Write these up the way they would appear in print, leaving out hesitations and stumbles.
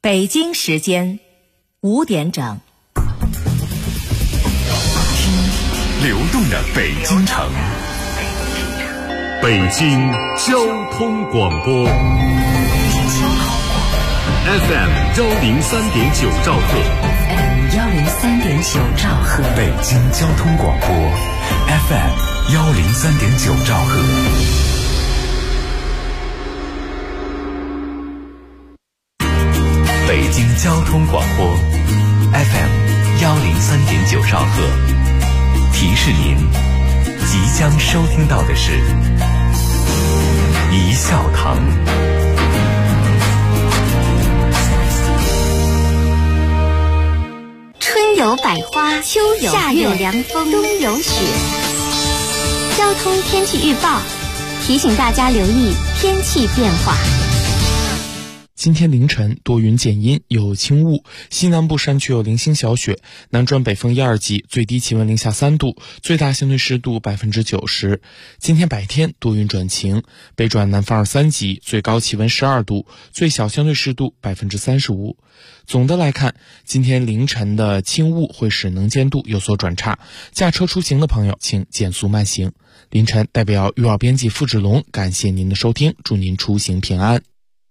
北京时间5点整。 流动的北京城，北京交通广播 FM 103.9兆赫， 103.9兆赫， 北京交通广播 FM 103.9兆赫。北京交通广播 FM 103.9兆赫，提示您即将收听到的是一笑堂。 春有百花，秋有夏有凉风，冬有雪。交通天气预报提醒大家留意天气变化。 今天凌晨多云见阴，有轻雾，西南部山区有零星小雪，南转北风1、2级，最低气温零下3度，最大相对湿度90%。今天白天多云转晴，北转南风2、3级，最高气温12度，最小相对湿度35%。总的来看，今天凌晨的轻雾会使能见度有所转差，驾车出行的朋友请减速慢行。凌晨代表预报编辑付志龙感谢您的收听，祝您出行平安。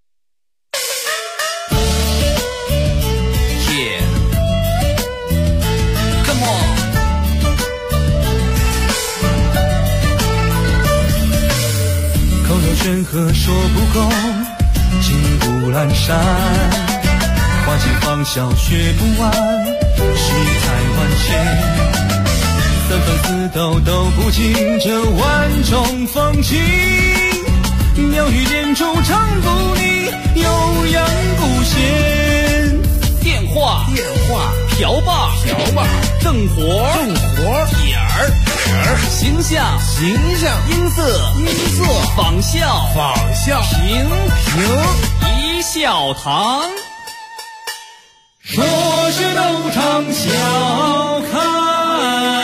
口若悬河说不够，骑虎阑珊，花间芳笑学不完，世态万千，三分四斗都不尽这万种风情，妙语点出唱不腻，悠扬不闲。 电话瓢把正活点儿形象音色仿效平一笑堂， 说是斗场笑开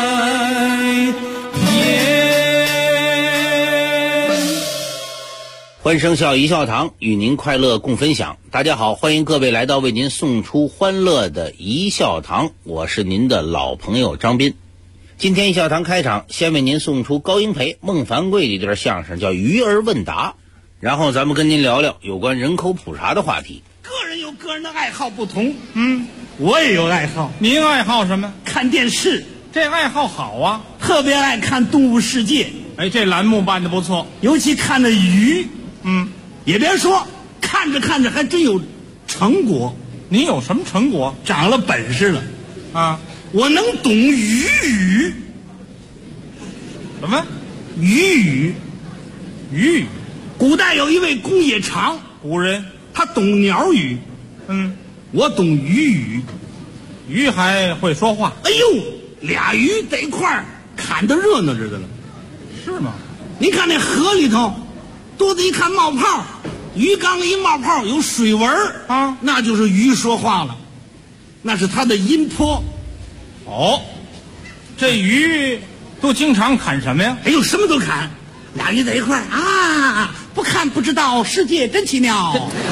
欢声笑一笑堂，与您快乐共分享。大家好，欢迎各位来到为您送出欢乐的一笑堂，我是您的老朋友张斌。今天一笑堂开场，先为您送出高英培、孟凡贵的一段相声，叫鱼儿问答，然后咱们跟您聊聊有关人口普查的话题。 个人有个人的爱好不同，我也有爱好。 您爱好什么？ 看电视， 这爱好好啊， 特别爱看《动物世界》。 哎，这栏目办得不错， 尤其看的鱼，也别说，看着看着还真有成果。 你有什么成果？ 长了本事了啊！ 我能懂鱼语。 什么？ 鱼语。古代有一位公冶长， 古人， 他懂鸟语。我懂鱼语。 鱼还会说话。 哎呦，俩鱼在一块儿砍得热闹着的了。 是吗？ 您看那河里头，多子一看冒泡，鱼缸一冒泡有水纹啊，那就是鱼说话了，那是它的音波。 哦，这鱼都经常砍什么呀？ 哎呦，什么都砍。俩鱼在一块儿啊，不看不知道，世界真奇妙。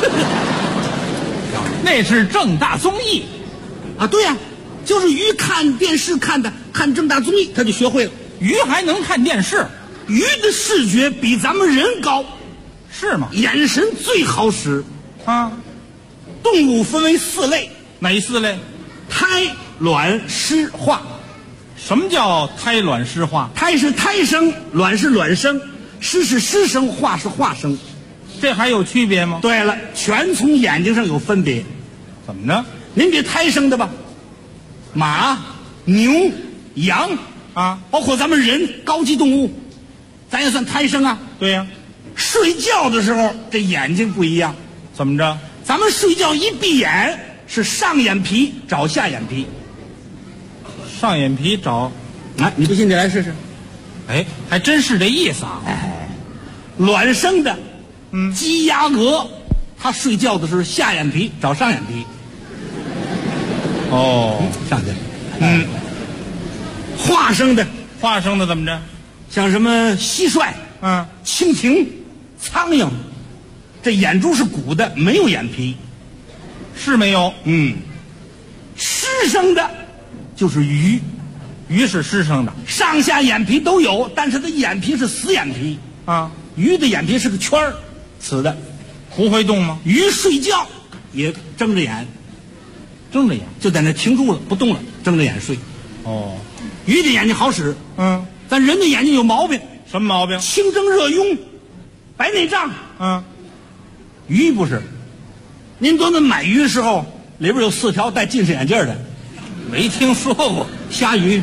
那是正大综艺啊，对呀，就是鱼看电视看正大综艺，他就学会了。 鱼还能看电视？ 鱼的视觉比咱们人高。 是吗？ 眼神最好使啊。 动物分为4类。 哪4类？ 胎、卵、湿、化。 什么叫胎卵湿化？ 胎是胎生，卵是卵生，湿是湿生，化是化生。 这还有区别吗？ 对了，全从眼睛上有分别。 怎么呢？ 您别胎生的吧，马、牛、羊啊， 包括咱们人高级动物，咱也算胎生啊。 对呀。 睡觉的时候这眼睛不一样。 怎么着？ 咱们睡觉一闭眼是上眼皮找下眼皮。 上眼皮找， 你不信你来试试。 哎，还真是这意思啊。 卵生的鸡鸭鹅，它睡觉的时候下眼皮找上眼皮。 哦， 上去。化生的怎么着？ 像什么蟋蟀、蜻蜓、苍蝇，这眼珠是鼓的，没有眼皮。 是没有。 湿生的就是鱼， 鱼是湿生的上下眼皮都有，但是它眼皮是死眼皮， 啊， 鱼的眼皮是个圈儿，死的。 不会动吗？ 鱼睡觉也睁着眼， 睁着眼。 就在那停住了不动了，睁着眼睡。 哦， 鱼的眼睛好使， 嗯， 咱人的眼睛有毛病， 什么毛病？ 清蒸热痈，白内障。 嗯， 鱼不是。您昨天买鱼的时候，里边有4条戴近视眼镜的， 没听说过。 虾鱼。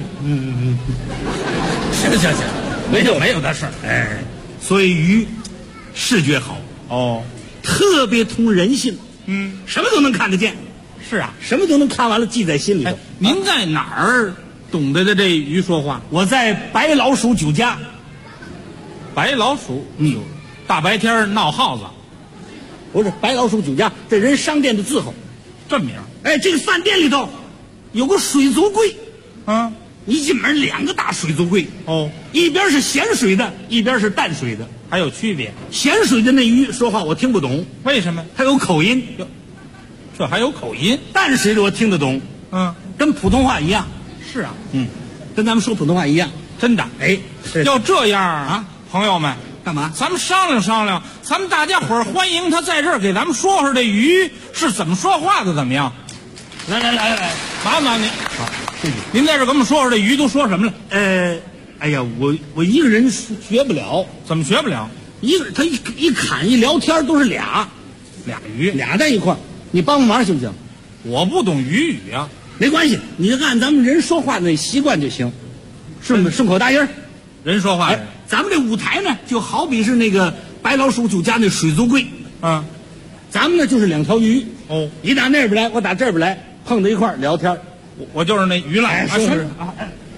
行，没有的事。 哎，所以鱼视觉好， 哦， 特别通人性。什么都能看得见。 是啊。 什么都能看完了记在心里头。 您在哪儿懂得的这鱼说话？ 我在白老鼠酒家。 白老鼠，大白天闹耗子， 不是白老鼠酒家，这人商店的字号， 这名。 哎，这个饭店里头有个水族柜，一进门2个大水族柜， 哦， 一边是咸水的，一边是淡水的。 还有区别？ 咸水的那鱼说话我听不懂， 为什么？ 它有口音。 这还有口音？ 淡水的我听得懂，跟普通话一样。 是啊， 跟咱们说普通话一样。 真的。 哎， 要这样啊，朋友们， 干嘛？ 咱们商量商量，咱们大家伙儿欢迎他在这儿给咱们说说这鱼是怎么说话的，怎么样？ 来， 麻烦您。 好，谢谢。 您在这儿给我们说说这鱼都说什么了？ 哎呀，我一个人学不了。 怎么学不了？ 他一侃一聊天都是俩鱼， 俩在一块儿，你帮帮忙行不行？ 我不懂鱼语啊。 没关系，你就按咱们人说话那习惯就行，顺口答音儿。 人说话。 咱们这舞台呢，就好比是那个白老鼠酒家那水族柜，咱们呢就是2条鱼。 哦， 你打那边来，我打这边来，碰到一块儿聊天。 我就是那鱼了。 是啊。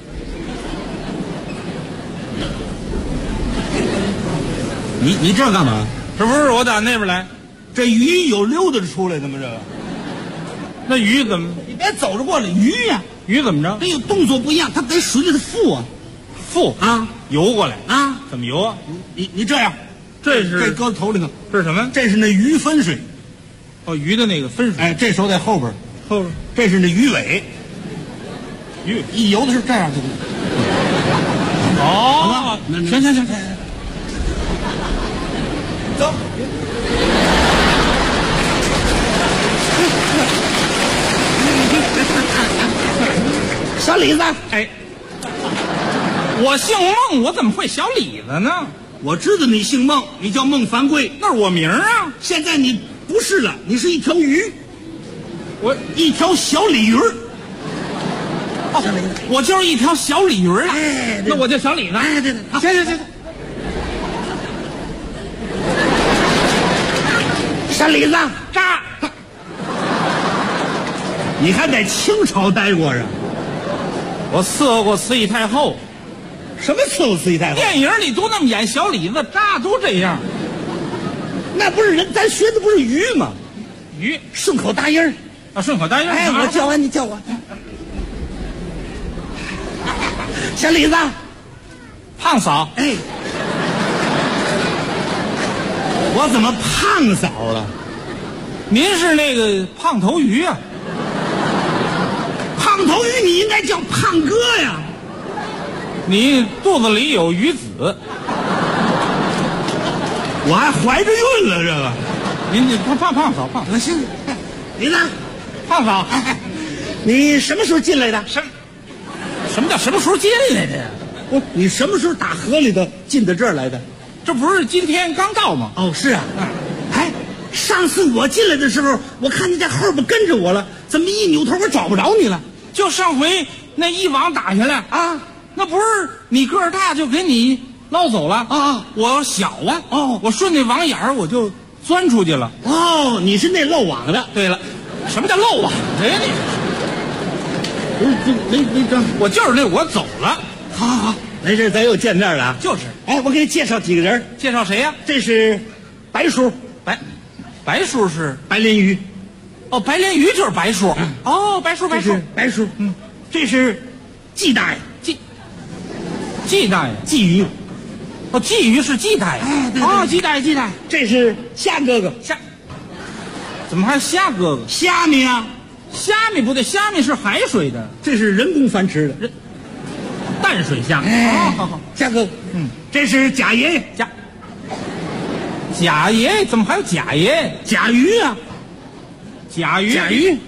你这干嘛？ 这不是我打那边来， 这鱼有溜达着出来的吗？这个， 那鱼怎么？ 你别走着过来，鱼呀， 鱼怎么着？ 它有动作不一样，它在水里头浮啊， 浮啊，游过来啊？ 怎么游啊？ 你这样， 这搁头里头， 这是什么？ 这是那鱼分水。 哦，鱼的那个分水。 哎，这手在后边，这是那鱼尾。鱼一游的是这样的。 哦，行。走。 小李子， 哎，我姓孟，我怎么会小李子呢？ 我知道你姓孟，你叫孟凡贵， 那是我名啊。 现在你不是了，你是一条鱼， 我一条小鲤鱼。 我就是一条小鲤鱼了。 哎， 那我叫小李子。 哎，对，行。小李子， 扎。 你还在清朝待过啊？ 我伺候过慈禧太后。 什么伺候慈禧太后？ 电影里都那么演，小李子扎都这样。 那不是人，咱学的不是鱼吗？ 鱼顺口答音儿啊，顺口答音。 哎，我叫完你叫我。小李子， 胖嫂。 哎，我怎么胖嫂了？ 您是那个胖头鱼啊？ 胖头鱼你应该叫胖哥呀。 你肚子里有鱼子。 我还怀着孕了，这个。 您胖嫂。 行，李子， 胖嫂。 你什么时候进来的？ 什么叫什么时候进来的呀？ 不，你什么时候打河里头进到这儿来的？ 这不是今天刚到吗？ 哦，是啊。哎，上次我进来的时候，我看你在后边跟着我了，怎么一扭头我找不着你了？ 就上回那一网打下来啊， 那不是你个儿大就给你捞走了啊？ 我小啊， 哦， 我顺那网眼儿我就钻出去了。 哦，你是那漏网的。 对了，什么叫漏网的呀你？ 没这， 我就是那我走了。 好，没事，咱又见面了啊。 就是。 哎，我给你介绍几个人。 介绍谁呀？ 这是白叔， 白叔是白鲢鱼。 哦，白鲢鱼就是白叔。哦，白叔。 这是季大爷。 季大爷。 鲫鱼。 哦，鲫鱼是季大爷。 哎，对。哦，季大爷。这是虾哥哥。 怎么还虾哥哥？ 虾米啊， 虾米不对，虾米是海水的， 这是人工繁殖的。 淡水虾米。 哎， 好， 虾哥哥，这是贾爷爷， 贾爷爷怎么还有贾爷爷？ 甲鱼啊， 甲鱼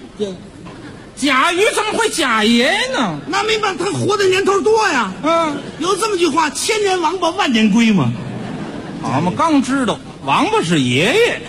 怎么会贾爷爷呢？ 那没办法，他活的年头多呀。有这么句话，千年王八万年龟嘛。 我们刚知道王八是爷爷。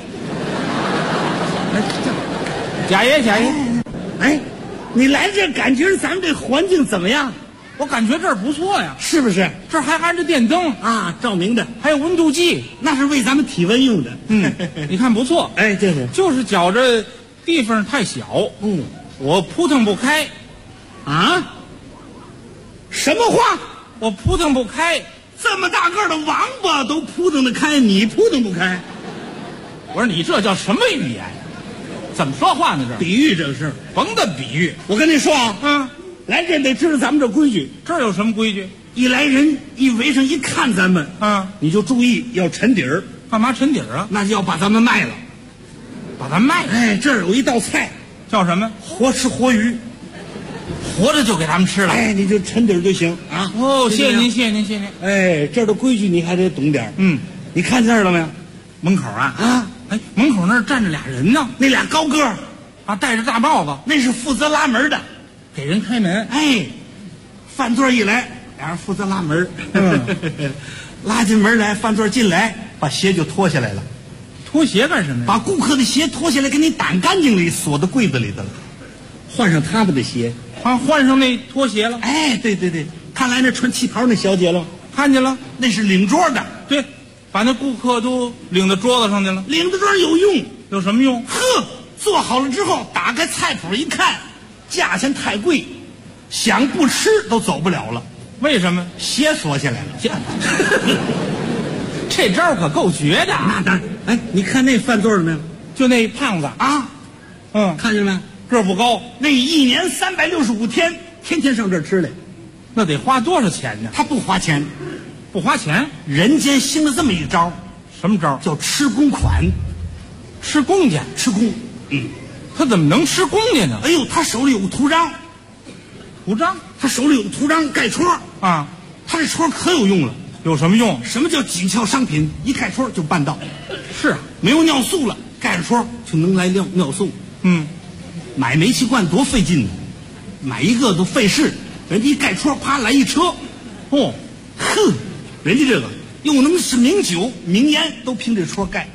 贾爷， 哎，你来这感觉咱们这环境怎么样？ 我感觉这儿不错呀， 是不是？ 这儿还安着电灯啊，照明的， 还有温度计， 那是为咱们体温用的。 你看不错。 哎，这是就是觉着地方太小，我扑腾不开。 啊？什么话？ 我扑腾不开。 这么大个的王八都扑腾得开，你扑腾不开？ 我说你这叫什么语言？怎么说话呢？这比喻，这是甭的比喻。 我跟你说啊，来这得知道咱们这规矩。 这儿有什么规矩？ 一来人一围上一看咱们，你就注意要沉底儿。 干嘛沉底儿啊？ 那就要把咱们卖了， 把咱卖了。 哎，这儿有一道菜， 叫什么？ 活吃活鱼， 活着就给他们吃了。 哎，你就沉底儿就行啊。 哦，谢谢您，谢谢您，谢谢您。 哎，这儿的规矩你还得懂点。你看见了没有？ 门口啊，哎，门口那儿站着俩人呢， 那俩高个儿啊，戴着大帽子， 那是负责拉门的， 给人开门。 哎，饭桌一来，俩人负责拉门。拉进门来，饭桌进来，把鞋就脱下来了。 脱鞋干什么呀？ 把顾客的鞋脱下来，给你掸干净里，锁到柜子里头了，换上他们的鞋。 换上那拖鞋了。 哎，对，看来那穿旗袍那小姐了， 看见了， 那是领桌的。 对，把那顾客都领到桌子上去了。 领到桌有用， 有什么用？ 呵，做好了之后，打开菜谱一看，价钱太贵，想不吃都走不了了。 为什么？ 鞋锁下来了。 这招可够绝的。 那当然。哎，你看那饭桌了没有？ 就那胖子啊，看见没？ 个儿不高， 那一年365天，天天上这儿吃来， 那得花多少钱呢？ 他不花钱， 不花钱。 人间兴了这么一招， 什么招？ 叫吃公款， 吃公家， 吃公。 他怎么能吃公家呢？ 哎呦，他手里有个图章，他手里有个图章盖戳啊， 他这戳可有用了。 有什么用？ 什么叫紧俏商品？一盖戳就办到。 是， 没有尿素了，盖着戳就能来尿素。买煤气罐多费劲呢，买一个都费事。人家一盖戳，啪来一车。人家这个又能是名酒名烟，都凭这戳盖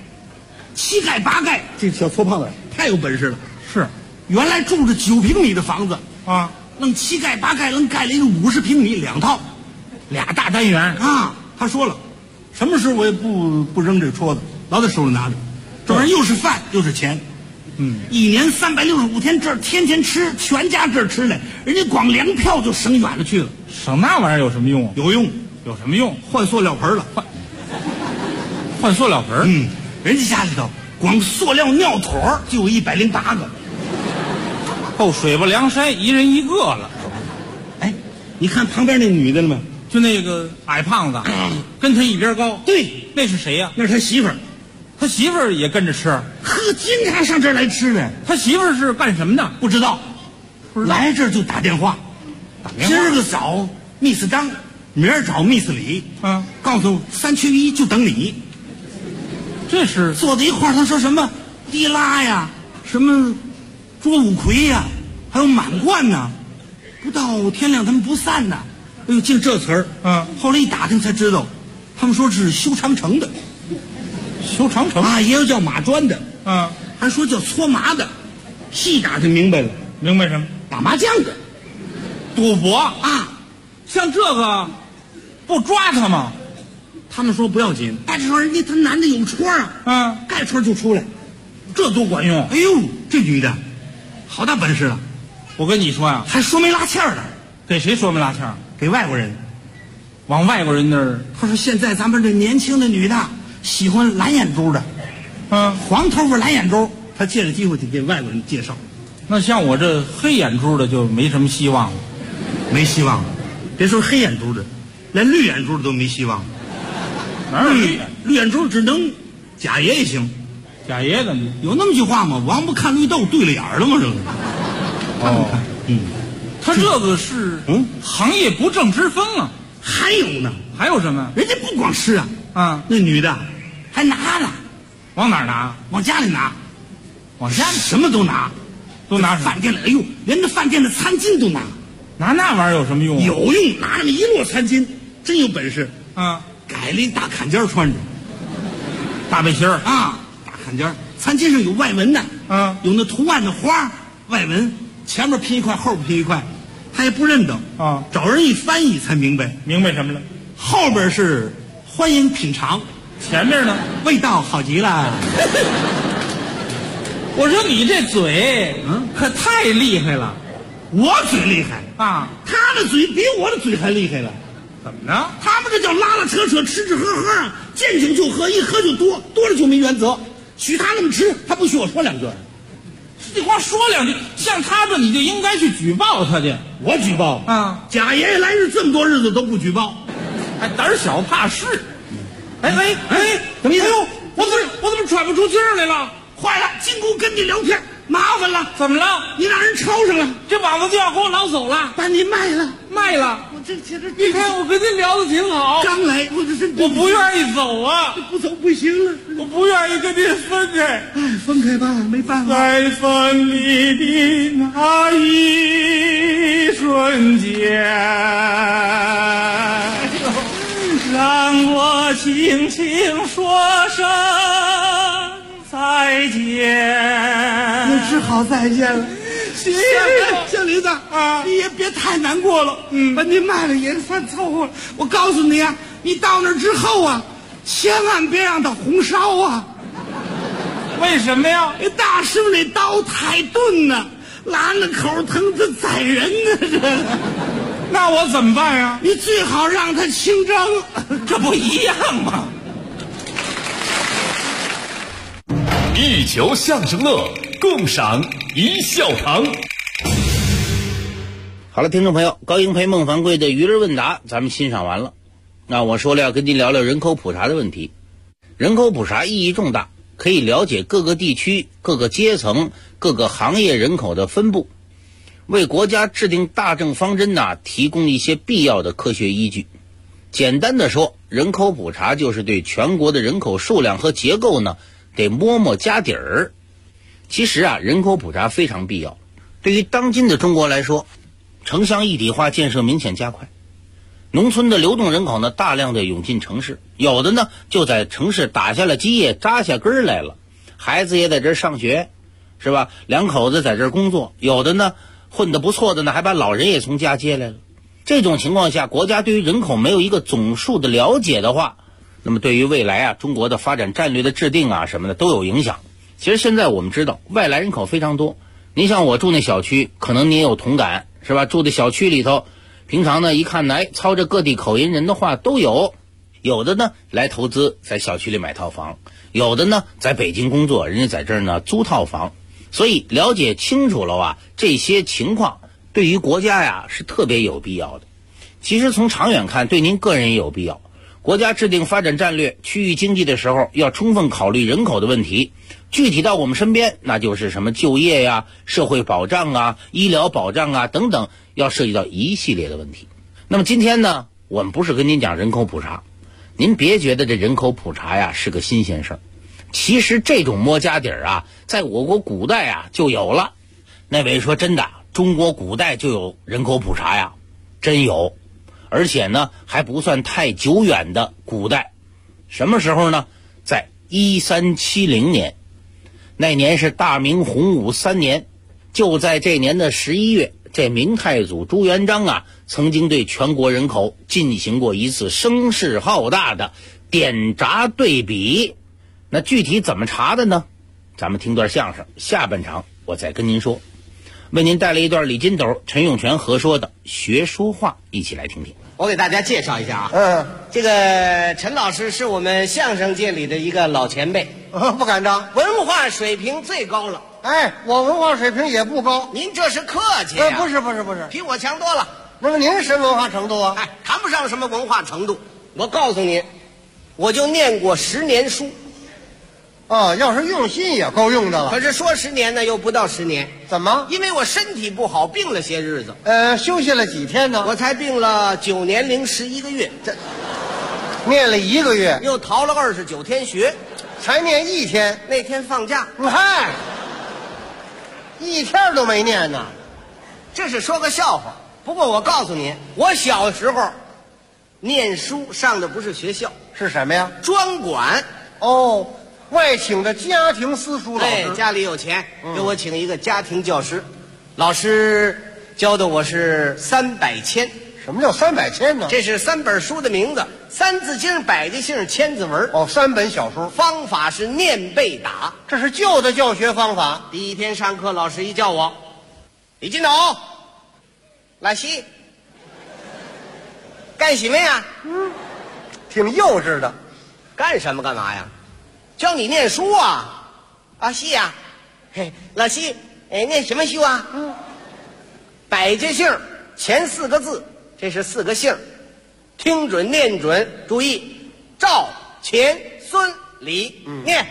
，7盖8盖。这小矬胖子太有本事了。 是， 原来住着9平米的房子啊， 弄7盖8盖，能盖了一个50平米2套 ，2大单元啊。他说了，什么时候我也不扔这个戳子，老在手里拿着，这玩意儿又是饭又是钱。一年365天，这儿天天吃，全家这儿吃来，人家光粮票就省远了去了。 省那玩意儿有什么用？ 有用， 有什么用？ 换塑料盆了， 换塑料盆。 人家家里头光塑料尿坨就有108个， 够水泊梁山一人一个了。 哎，你看旁边那女的了吗？ 就那个矮胖子，跟他一边高。 对， 那是谁呀？ 那是他媳妇儿。 他媳妇儿也跟着吃。 呵，经常上这儿来吃的。 他媳妇儿是干什么的？ 不知道。来这儿就打电话。今儿个找 Miss 张，明儿找 Miss 李。告诉3缺1就等你。 这是坐在一块儿，他说什么迪拉呀，什么卓五魁呀，还有满贯呐。不到天亮他们不散呐。哎呦，净这词儿。后来一打听才知道，他们说是修长城的。 修长城啊，也有叫马砖的，还说叫搓麻的。细打听明白了， 明白什么？ 打麻将的， 赌博啊！像这个不抓他吗？ 他们说不要紧，但这时候人家他男的有戳啊，盖戳就出来，这多管用！哎呦，这女的好大本事了！ 我跟你说呀， 还说没拉气儿的， 给谁说没拉气儿？ 给外国人， 往外国人那儿。 他说现在咱们这年轻的女的喜欢蓝眼珠的，黄头发蓝眼珠，他借着机会就给外国人介绍。 那像我这黑眼珠的就没什么希望了， 没希望了。别说黑眼珠的，连绿眼珠的都没希望。 哪有绿眼珠只能贾爷爷行， 贾爷怎么有那么句话吗？王八看绿豆对了眼儿了吗？这个。 哦，他这个是行业不正之风啊。 还有呢， 还有什么？ 人家不光吃啊，那女的还拿了， 往哪儿拿？ 往家里拿， 往家里什么都拿， 都拿什么？ 饭店里，哎呦，连那饭店的餐巾都拿。 拿那玩意儿有什么用？ 有用，拿那么一摞餐巾，真有本事。改了一大坎肩穿着， 大背心儿啊，大坎肩，餐巾上有外纹的，有那图案的花外纹，前面拼一块，后边拼一块，他也不认得啊， 找人一翻译才明白。 明白什么了？ 后边是欢迎品尝， 前面呢？ 味道好极了。 我说你这嘴，可太厉害了。 我嘴厉害啊， 他的嘴比我的嘴还厉害了。 怎么呢？ 他们这叫拉拉扯扯，吃吃喝喝啊，见酒就喝，一喝就多，多了就没原则。许他那么吃，他不许我说两句。 你光说两句，像他这你就应该去举报他去。 我举报啊！ 贾爷爷来日这么多日子都不举报， 还胆小怕事。哎， 怎么意思？ 哎呦，我怎么喘不出气儿来了？ 坏了，金姑跟你聊天麻烦了。 怎么了？ 你让人抄上了， 这膀子就要给我捞走了。 把你卖了， 卖了。 我这其实你看我跟您聊得挺好， 刚来我这是我不愿意走啊， 不走不行了， 我不愿意跟您分开。 哎，分开吧，没办法。 在分离的那一瞬间，让我轻轻说声再见。 你只好再见了。小林子啊，你也别太难过了。把你卖了也算凑合了。我告诉你啊，你到那之后啊，千万别让他红烧啊。 为什么呀？ 大师傅那刀太钝了，拉了口疼，他宰人呢。这个， 那我怎么办呀？ 你最好让他清蒸， 这不一样吗？ 一球相声乐，共赏一笑堂。 好了，听众朋友，高英培、孟凡贵的娱乐问答咱们欣赏完了。那我说了要跟您聊聊人口普查的问题。人口普查意义重大，可以了解各个地区、各个阶层、各个行业人口的分布，为国家制定大政方针提供一些必要的科学依据。简单的说，人口普查就是对全国的人口数量和结构得摸家底儿。其实人口普查非常必要。对于当今的中国来说，城乡一体化建设明显加快，农村的流动人口大量的涌进城市，有的就在城市打下了基业，扎下根儿来了，孩子也在这儿上学，是吧？两口子在这儿工作，有的混得不错的还把老人也从家接来了。这种情况下，国家对于人口没有一个总数的了解的话，那么对于未来中国的发展战略的制定什么的都有影响。其实现在我们知道外来人口非常多，您像我住那小区，可能您也有同感，是吧？住的小区里头，平常一看操着各地口音人的话都有，有的来投资在小区里买套房，有的在北京工作，人家在这儿租套房。所以了解清楚了这些情况对于国家是特别有必要的。其实从长远看，对您个人也有必要。国家制定发展战略、区域经济的时候，要充分考虑人口的问题。具体到我们身边，那就是什么就业呀、社会保障医疗保障等等，要涉及到一系列的问题。那么今天我们不是跟您讲人口普查，您别觉得这人口普查是个新鲜事儿。其实这种摸家底儿在我国古代就有了。那位说真的，中国古代就有人口普查真有，而且还不算太久远的古代。什么时候呢？在1370年，那年是大明洪武3年，就在这年的11月，这明太祖朱元璋曾经对全国人口进行过一次声势浩大的点闸对比。那具体怎么查的呢？咱们听段相声，下半场我再跟您说。为您带来一段李金斗、陈永泉合说的学说话，一起来听听。 我给大家介绍一下这个陈老师是我们相声界里的一个老前辈， 不敢当， 文化水平最高了。 哎，我文化水平也不高。 您这是客气不是， 比我强多了。 那么您什么文化程度啊？ 谈不上什么文化程度。我告诉你，我就念过10年书。 哦，要是用心也够用的了。 可是说10年呢，又不到10年。 怎么？ 因为我身体不好，病了些日子。 休息了几天呢？ 我才病了9年零11个月， 这念了1个月， 又逃了29天学， 才念1天。 那天放假。 嗨，1天都没念呢。 这是说个笑话。不过我告诉你，我小时候念书上的不是学校， 是什么呀？ 专管。 哦，外请的家庭私塾老师。 家里有钱，给我请一个家庭教师，老师教的我是300千。 什么叫300千呢？ 这是3本书的名字，3字经、百家姓、千字文。 哦，3本小书。 方法是念背打， 这是旧的教学方法。 第一天上课，老师一叫我，李金斗，老师，干什么呀？ 挺幼稚的。 干什么干嘛呀？教你念书啊！啊，是呀。嘿，老师，念什么书啊？百家姓前4个字，这是4个姓，听准念准，注意，赵、钱、孙、李，念。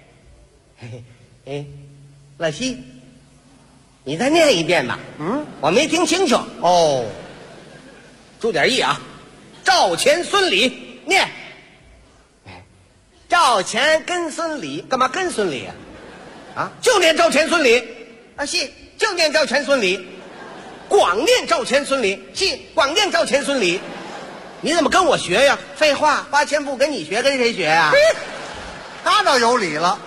老师，你再念一遍吧。我没听清楚。哦，注点意啊，赵、钱、孙、李，念。赵钱跟孙李，干嘛跟孙李啊？啊，就念赵钱孙李啊，是就念赵钱孙李，光念赵钱孙李，是光念赵钱孙李。你怎么跟我学呀？废话，花钱不跟你学，跟谁学呀？ 他倒有理了。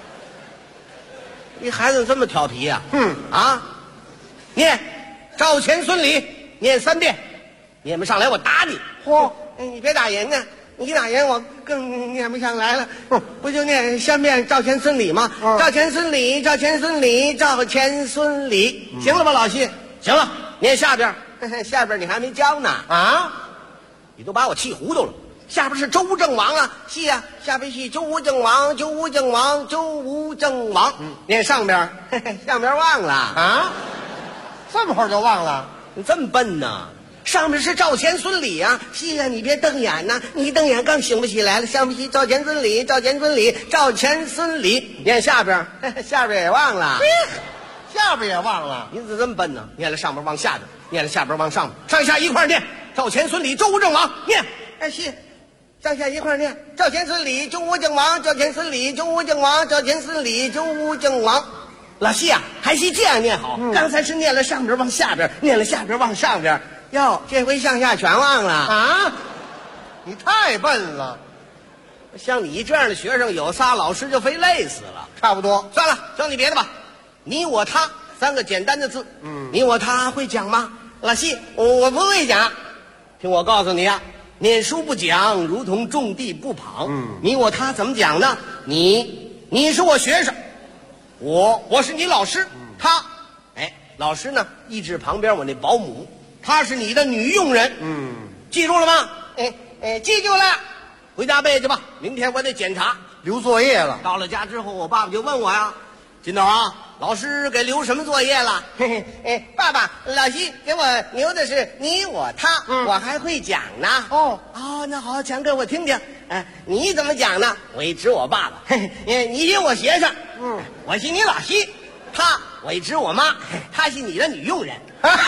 你孩子这么调皮呀？念赵钱孙李，念3遍，念不上来我打你。 嚯！ 你别打人呢。你打人，我更念不上来了。不就念3遍赵钱孙李吗？赵钱孙李，赵钱孙李，赵钱孙李，行了吧，老谢？行了，念下边。下边你还没教呢啊！你都把我气糊涂了。下边是周吴郑王啊，是呀，下边是周吴郑王，周吴郑王，周吴郑王。念上边，上边忘了啊？ 这么会儿就忘了？ 你这么笨呢？上面是赵钱孙李啊，是啊，你别瞪眼呐，你一瞪眼更醒不起来了。上面是赵钱孙李，赵钱孙李，赵钱孙李，念下边，下边也忘了， 下边也忘了。 你怎么这么笨呢？念了上边往下边，念了下边往上边，上下一块念。赵钱孙李，周吴郑王，念。是，上下一块念。赵钱孙李，周吴郑王，赵钱孙李，周吴郑王，赵钱孙李，周吴郑王。老谢啊，还是这样念好。刚才是念了上边往下边，念了下边往上边。哟，这回上下全忘了啊！你太笨了。 像你这样的学生，有仨老师就非累死了。 差不多， 算了，教你别的吧。你我他3个简单的字。你我他会讲吗？老谢，我不会讲。听我告诉你啊，念书不讲，如同种地不跑。你我他怎么讲呢？你是我学生，我是你老师。他，老师呢，一指旁边我那保姆。她是你的女佣人，记住了吗？记住了，回家背去吧。明天我得检查， 留作业了。 到了家之后，我爸爸就问我呀：“金斗啊，老师给留什么作业了？”爸爸，老师给我留的是你我他，我还会讲呢。哦，那好，讲给我听听。你怎么讲呢？我一指我爸爸，你是我学生，我是你老师。他，我一指我妈，她是你的女佣人。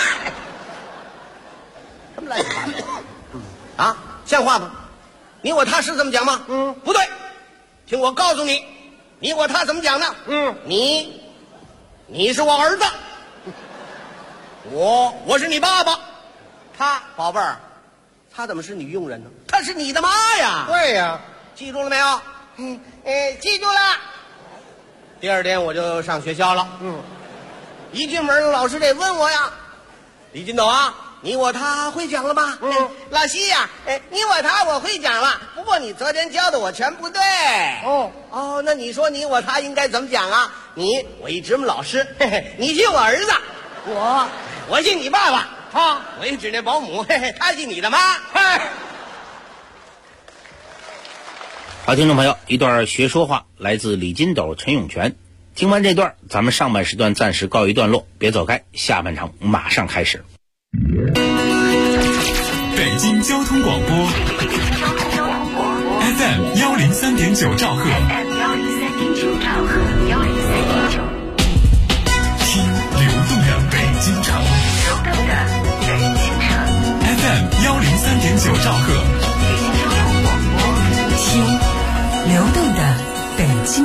什么乱七八糟啊？像话吗？你我他是这么讲吗？不对，听我告诉你，你我他怎么讲呢？你是我儿子，我是你爸爸，他宝贝儿，他怎么是女佣人呢？她是你的妈呀！ 对呀， 记住了没有？记住了。第2天我就上学校了。一进门老师得问我呀，李金斗啊，你我他会讲了吗？老师呀，你我他我会讲了，不过你昨天教的我全不对。那你说你我他应该怎么讲啊？我一指老师，你是我儿子，我是你爸爸，我一指那保姆，他是你的妈。 好，听众朋友，一段学说话来自李金斗、陈永全。听完这段，咱们上半时段暂时告一段落，别走开，下半场马上开始。 北京交通广播 FM 103.9兆赫。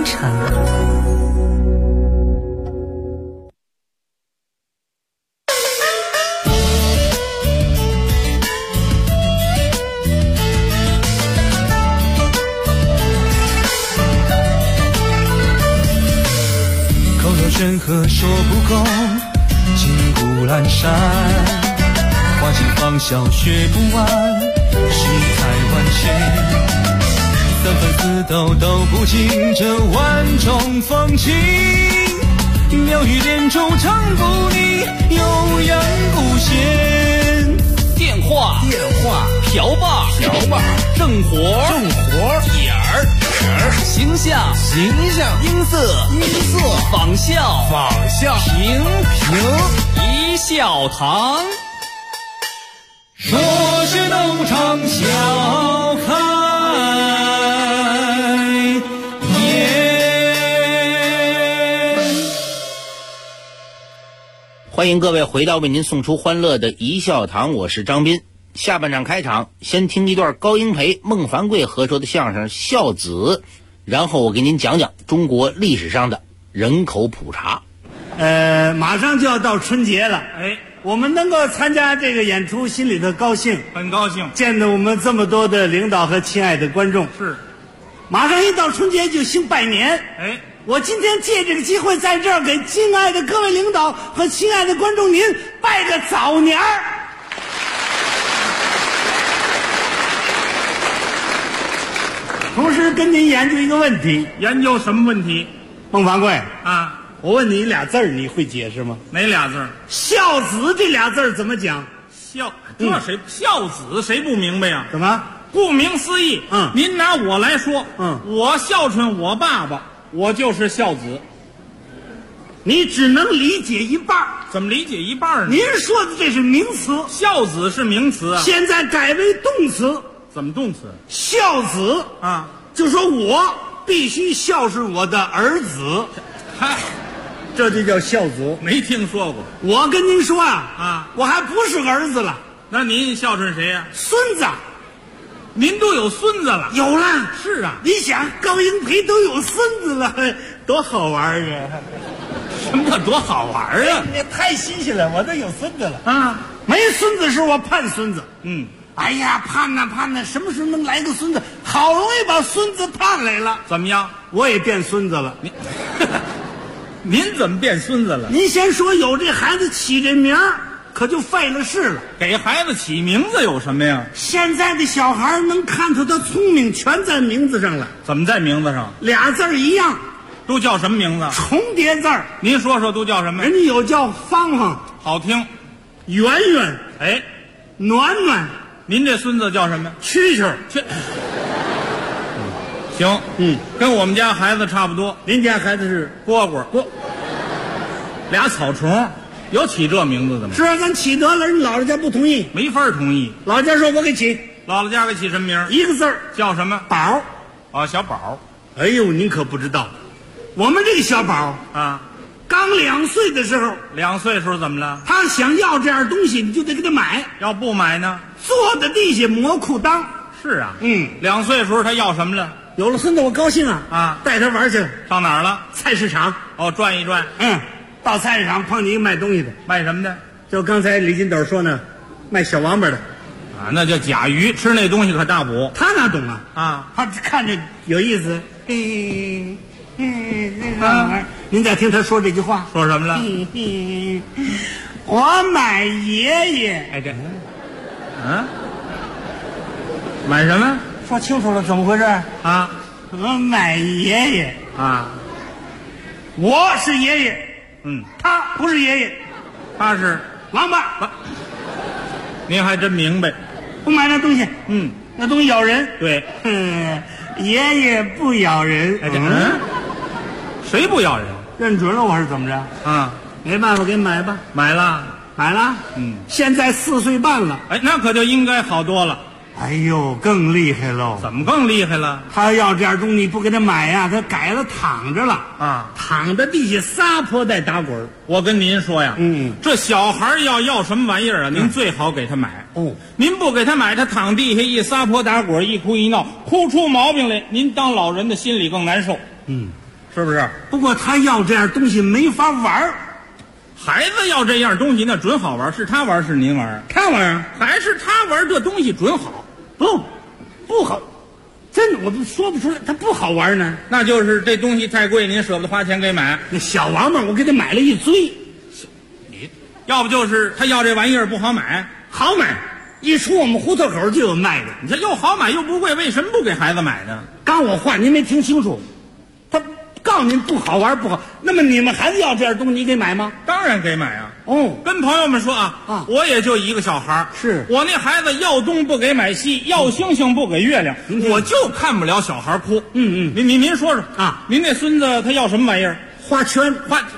京城。 口若悬河说不够，金谷阑珊，花尽芳笑学不完，世态万千，三分四斗都不尽这万种风情，妙语连珠唱不腻，悠扬不闲。 电话瓢把正活点儿形象音色仿效平一笑堂。 说是东厂小开颜。 欢迎各位回到为您送出欢乐的一笑堂，我是张斌。下半场开场，先听一段高英培、孟凡贵合说的相声《孝子》，然后我给您讲讲中国历史上的人口普查。 马上就要到春节了，我们能够参加这个演出，心里头高兴， 很高兴见到我们这么多的领导和亲爱的观众。 是， 马上一到春节就兴拜年。我今天借这个机会在这儿给敬爱的各位领导和亲爱的观众您拜个早年儿。同时跟您研究一个问题。 研究什么问题？ 孟凡贵啊， 我问你俩字儿，你会解释吗？ 哪俩字儿？ 孝子这俩字儿怎么讲？ 孝子谁不明白呀？ 怎么？ 顾名思义，您拿我来说，我孝顺我爸爸，我就是孝子。 你只能理解一半。 怎么理解一半呢？ 您说的这是名词， 孝子是名词啊， 现在改为动词。 怎么动词？ 孝子啊， 就说我必须孝顺我的儿子， 嗨， 这就叫孝子。 没听说过。 我跟您说啊，我还不是儿子了。 那您孝顺谁呀？ 孙子。 您都有孙子了？ 有了。 是啊， 你想高英培都有孙子了，多好玩啊！ 什么多好玩啊？ 你太新鲜了，我都有孙子了啊！没孙子时我盼孙子，哎呀，盼呐盼呐，什么时候能来个孙子？好容易把孙子盼来了。 怎么样？ 我也变孙子了。 您怎么变孙子了？ 您先说有这孩子起这名儿，可就费了事了。 给孩子起名字有什么呀？ 现在的小孩能看出他聪明，全在名字上了。 怎么在名字上？ 俩字儿一样。 都叫什么名字？ 重叠字儿。 您说说都叫什么？ 人家有叫芳芳， 好听； 圆圆，暖暖。 您这孙子叫什么？ 蛐蛐。 行，跟我们家孩子差不多。 您家孩子是蝈蝈，俩草虫，有起这名字的吗？ 是啊，咱起得了，人姥姥家不同意， 没法同意。 老家说我给起， 姥姥家给起什么名？ 一个字儿， 叫什么？ 宝。 啊，小宝。 哎呦，您可不知道，我们这个小宝啊， 刚2岁的时候 ，2岁时候怎么了？ 他想要这样东西，你就得给他买。 要不买呢？ 坐在地下磨裤裆。 是啊，2岁时候他要什么了？ 有了孙子我高兴啊！带他玩去了。 上哪儿了？ 菜市场。 哦，转一转。 到菜市场碰见一个卖东西的。 卖什么的？ 就刚才李金斗说呢，卖小王八的。 啊，那叫甲鱼，吃那东西可大补。 他哪懂啊？ 他看着有意思。您再听他说这句话。 说什么了？ 我买爷爷。 哎，这，买什么？ 说清楚了，怎么回事啊？ 我买爷爷啊！ 我是爷爷，他不是爷爷， 他是王八。 您还真明白。 不买那东西，那东西咬人。 对， 爷爷不咬人。 谁不咬人？ 认准了我是怎么着？ 啊， 没办法，给买吧。 买了， 现在4岁半了。 哎，那可就应该好多了。 哎呦，更厉害喽！ 怎么更厉害了？ 他要这样东西不给他买呀，他改了躺着了啊， 躺在地下撒泼带打滚。 我跟您说呀，这小孩要什么玩意儿啊？您最好给他买。您不给他买，他躺地下一撒泼打滚，一哭一闹，哭出毛病来，您当老人的心里更难受。 是不是？ 不过他要这样东西没法玩。 孩子要这样东西那准好玩，是他玩是您玩？ 他玩还是他玩？这东西准好？ 不好，真的我都说不出来，他不好玩呢。 那就是这东西太贵，您舍不得花钱给买。 那小王八我给他买了一堆， 你要不就是他要这玩意儿不好买， 好买，一出我们胡同口就有卖的。 你这又好买又不贵，为什么不给孩子买呢？ 刚我话您没听清楚，他告诉您不好玩不好。那么你们孩子要这样东西，你给买吗？ 当然给买啊。 哦， 跟朋友们说啊，我也就一个小孩， 是我那孩子要东不给买西，要星星不给月亮，我就看不了小孩哭。您说说啊， 您那孙子他要什么玩意儿？ 花圈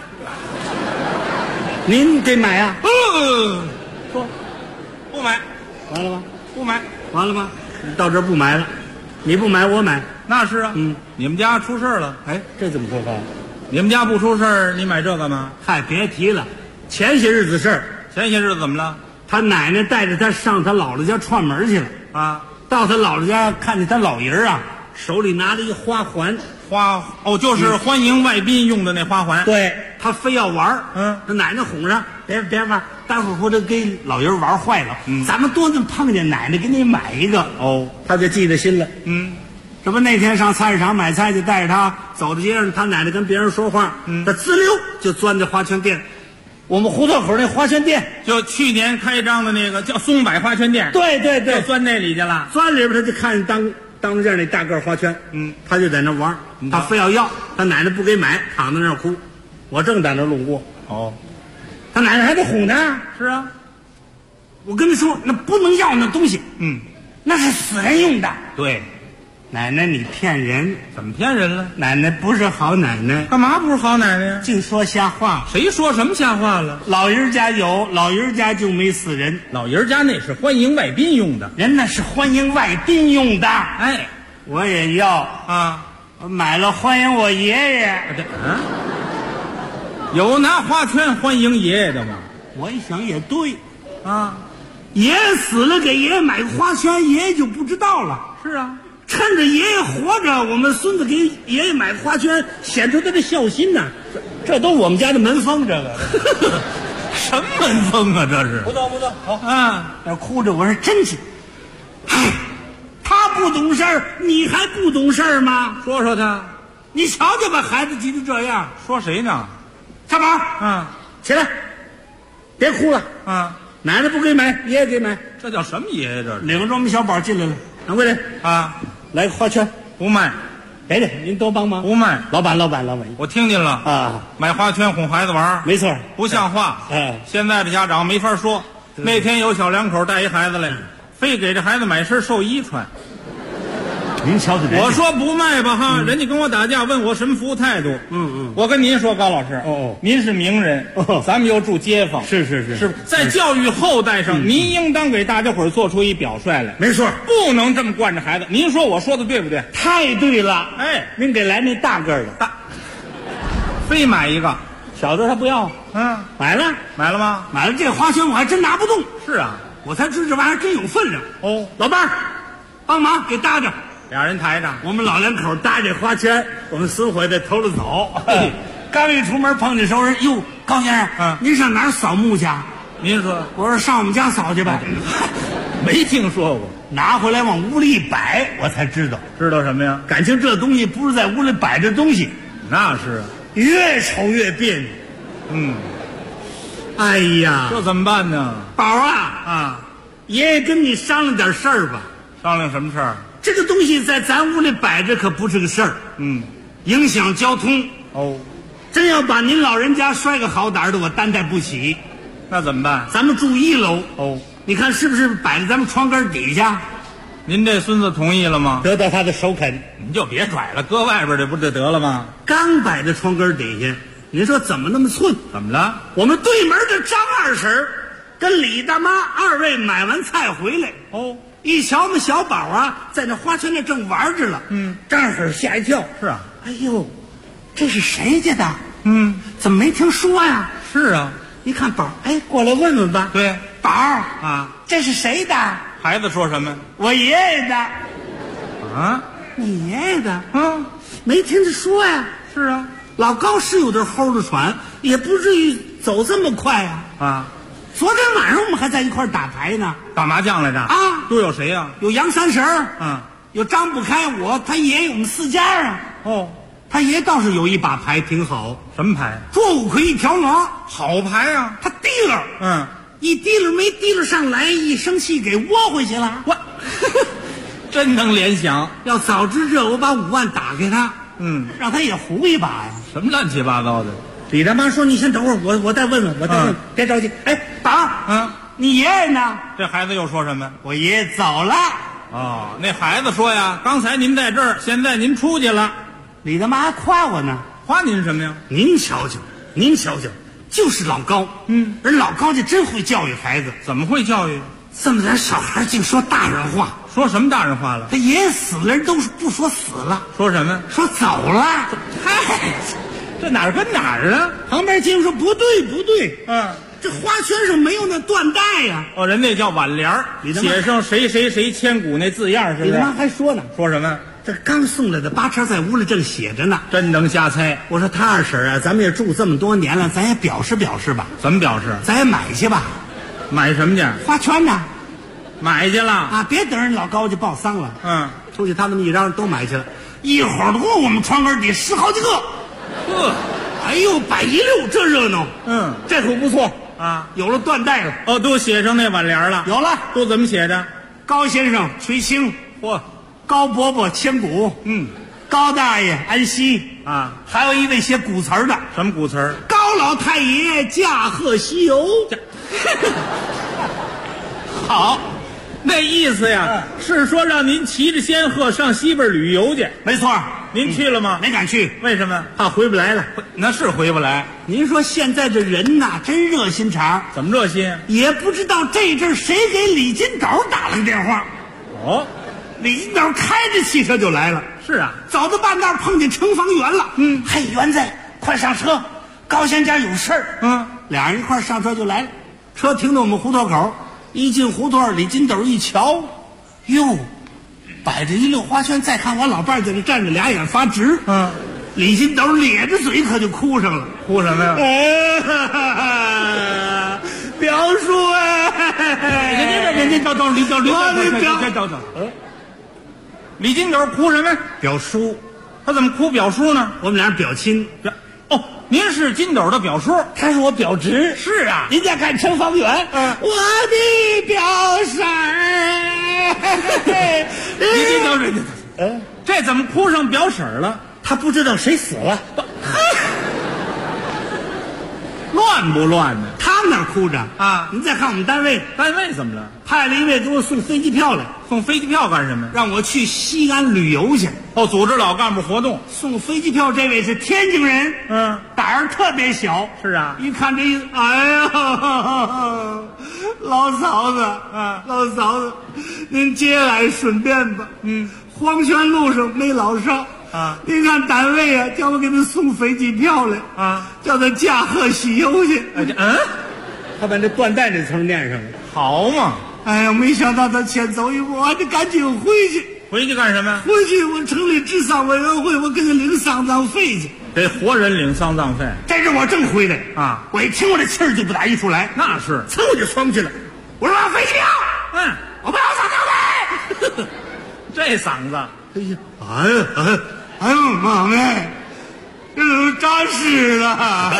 您给买啊？ 说不买， 完了吧？ 不买， 完了吧？到这儿不买了，你不买我买。 那是啊，你们家出事了。 哎，这怎么说法？ 你们家不出事儿，你买这干嘛？ 嗨，别提了，前些日子事儿。 前些日子怎么了？ 他奶奶带着他上他姥姥家串门去了啊。 到他姥姥家，看见他老爷啊，手里拿着一花环， 就是欢迎外宾用的那花环。 对，他非要玩他奶奶哄上，别玩，待会儿或者给老爷玩坏了。咱们多能碰见奶奶给你买一个。他就记在心了。这不那天上菜市场买菜，就带着他走到街上，他奶奶跟别人说话，他滋溜就钻在花圈店。我们胡同口那花圈店， 就去年开张的那个叫松柏花圈店。 对， 就钻那里去了。 钻里边他就看见当着这那大个花圈，他就在那玩，他非要，他奶奶不给买，躺在那儿哭。我正在那路过，他奶奶还得哄他。 是啊， 我跟他说，那不能要那东西，那是死人用的。 对。 奶奶，你骗人！ 怎么骗人了？ 奶奶不是好奶奶。 干嘛不是好奶奶呀？ 净说瞎话。 谁说什么瞎话了？ 老爷家有，老爷家就没死人。 老爷家那是欢迎外宾用的， 人那是欢迎外宾用的。 哎， 我也要啊！ 我买了欢迎我爷爷。 有拿花圈欢迎爷爷的吗？ 我一想也对啊， 爷爷死了，给爷爷买个花圈，爷爷就不知道了。 是啊。 趁着爷爷活着，我们孙子给爷爷买个花圈，显出他的孝心呐。这都我们家的门风，这个什么门风啊？这是不动，好那哭着我说真是，他不懂事儿，你还不懂事儿吗？ 说说他， 你瞧瞧把孩子急得这样。 说谁呢？ 小宝，起来，别哭了奶奶不给买，爷爷给买。 这叫什么爷爷？这领着我们小宝进来了。掌柜的来个花圈， 不卖。 给您多帮忙。 不卖。 老板， 我听见了买花圈哄孩子玩， 没错， 不像话。现在的家长没法说。那天有小两口带一孩子来，非给这孩子买身寿衣穿。 您瞧瞧， 我说不卖吧人家跟我打架，问我什么服务态度。我跟您说，高老师，您是名人，咱们又住街坊， 是在教育后代上，您应当给大家伙做出一表率来。 没错， 不能这么惯着孩子。您说我说的对不对？ 太对了。 哎， 您给来那大个儿的， 非买一个， 小的他不要。买了吗？ 买了这花圈我还真拿不动。 是啊， 我才知这玩意儿真有分量。老伴儿，帮忙给搭着。 俩人抬着， 我们老两口搭这花圈，我们孙回在头里走。刚一出门碰见熟人，哟，高先生，您上哪儿扫墓去？ 您说， 我说上我们家扫去吧。 没听说过， 拿回来往屋里一摆，我才知道什么呀？ 感情这东西不是在屋里摆着东西， 那是越瞅越别扭。哎呀， 这怎么办呢？ 宝啊，爷爷跟你商量点事儿吧。 商量什么事儿？ 这个东西在咱屋里摆着可不是个事儿，影响交通。真要把您老人家摔个好歹的，我担待不起。 那怎么办？ 咱们住1楼，你看是不是摆在咱们窗根底下？ 您这孙子同意了吗？ 得到他的首肯。 您就别拽了，搁外边这不就得了吗？ 刚摆在窗根底下，您说怎么那么寸？ 怎么了？ 我们对门的张二婶跟李大妈二位买完菜回来，一瞧我们小宝在那花圈那正玩着了，张二婶吓一跳。 是啊， 哎呦，这是谁家的？怎么没听说呀？ 是啊， 一看宝，过来问问吧。 对， 宝这是谁的？ 孩子说什么？ 我爷爷的。 你爷爷的？没听他说呀。 是啊，老高是有点齁着喘，也不至于走这么快呀。 啊， 昨天晚上我们还在一块儿打牌呢。 打麻将来着啊？ 都有谁呀？ 有杨三婶儿，有张不开，他爷爷，我们4家啊。 哦， 他爷爷倒是有一把牌挺好。 什么牌？ 捉5魁1条龙， 好牌啊！ 他提了，一提了没提了上来，一生气给窝回去了。 我真能联想。 要早知这，我把5万打给他，让他也胡一把呀。 什么乱七八糟的？ 李大妈说：“你先等会儿，我再问问，我再问，别着急。哎，宝，你爷爷呢？” 这孩子又说什么？ 我爷爷走了。 哦，那孩子说呀，刚才您在这儿，现在您出去了。 李大妈还夸我呢。 夸您什么呀？ 您瞧瞧，就是老高。人老高就真会教育孩子。 怎么会教育？ 这么点小孩净说大人话。 说什么大人话了？ 他爷爷死了，人都不说死了， 说什么？ 说走了。 嗨，这哪儿跟哪儿啊？ 旁边听说不对，这花圈上没有那缎带呀。 哦，人那叫挽联儿，写上谁谁谁千古那字样，是不是？ 李大妈还说呢， 说什么？ 这刚送来的八叉在屋里正写着呢。 真能瞎猜。 我说他二婶啊，咱们也住这么多年了，咱也表示表示吧。 怎么表示？ 咱也买去吧。 买什么去？ 花圈呢？ 买去了啊！别等人老高就报丧了。出去他那么一嚷都买去了，一会儿多我们床根底10好几个。哎呦，摆一溜，这热闹。这可不错啊，有了缎带了。 哦，都写上那挽联了。 有了， 都怎么写的？ 高先生垂青， 嚯！ 高伯伯千古，高大爷安息啊！ 还有一位写古词儿的。 什么古词儿？ 高老太爷驾鹤西游。 好。那意思呀，是说让您骑着仙鹤上西边旅游去。 没错。 您去了吗？ 没敢去。 为什么？ 怕回不来了。 那是回不来。 您说现在这人呐，真热心肠。 怎么热心？ 也不知道这阵谁给李金斗打了个电话。 哦， 李金斗开着汽车就来了。 是啊， 走到半道碰见程方圆了。嘿，圆子，快上车，高先家有事儿。俩人一块上车就来了。车停到我们胡同口。一进胡同，李金斗一瞧，哟，摆着一溜花圈，再看我老伴在这站着，俩眼发直。李金斗咧着嘴可就哭上了。 哭什么呀？ 表叔李金斗哭什么？ 表叔。 他怎么哭表叔呢？ 我们俩表亲。 哦，您是金斗的表叔， 他是我表侄。 是啊， 您再看程方圆，我的表婶儿。 这怎么哭上表婶儿了？ 他不知道谁死了。 乱不乱呢？ 他们那儿哭着啊！ 您再看我们单位怎么了？ 派了一位给我送飞机票来。 送飞机票干什么？让我去西安旅游去。 哦，组织老干部活动。 送飞机票这位是天津人，胆儿特别小。 是啊， 一看这哎呀，老嫂子，老嫂子，您节哀顺变吧。黄泉路上没老少。您看单位啊，叫我给他送飞机票来叫他驾鹤西游去。他把这缎带这词念上了， 好嘛！ 哎呀，没想到他先走一步，我还得赶紧回去。 回去干什么？ 回去我成立治丧委员会，我给他领丧葬费去。 得活人领丧葬费。 这是我正回来我一听我这气儿就不打一处来。 那是， 噌我就窜去了。我说我要飞机票，我不要丧葬费。 这嗓子， 哎呦妈妹，这都扎实了。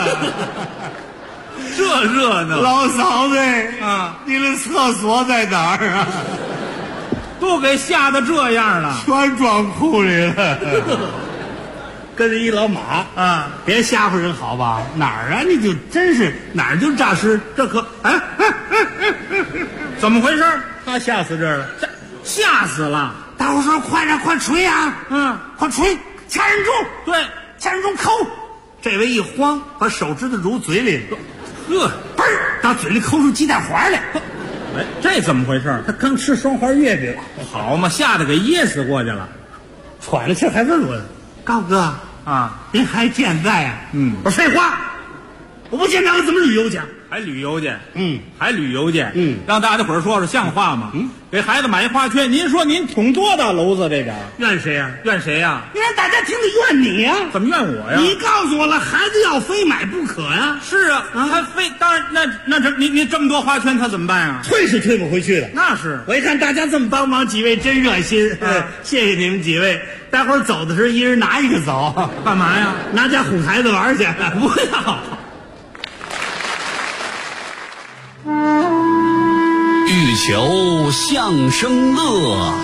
这热闹！ 老嫂子你的厕所在哪儿啊？ 都给吓得这样了， 全装库里了。跟着一老马别吓唬人好吧？哪儿啊？你就真是哪儿就诈尸，这可怎么回事？ 他吓死这儿了， 吓死了！ 大伙说快点，快吹啊！快吹，掐人中， 对， 掐人中抠。这位一慌，把手指头入嘴里了，嘣儿，到嘴里抠出鸡蛋黄来。 这怎么回事？ 他刚吃双黄月饼， 好嘛，吓得给噎死过去了， 喘着气还问我：“高哥您还健在啊？”我说废话，我不健在我怎么旅游去？ 还旅游去，还旅游去，让大家伙儿说说像话吗？给孩子买一花圈，您说您捅多大篓子这点？ 怨谁呀？ 怨谁呀？ 你让大家听得怨你呀？ 怎么怨我呀？ 你告诉我了，孩子要非买不可呀？ 是啊，他非当然那这你这么多花圈，他怎么办呀？ 退是退不回去的。 那是， 我一看大家这么帮忙，几位真热心，谢谢你们几位。待会儿走的时候，一人拿一个走， 干嘛呀？ 拿家哄孩子玩去。 不要。 欲求相声乐，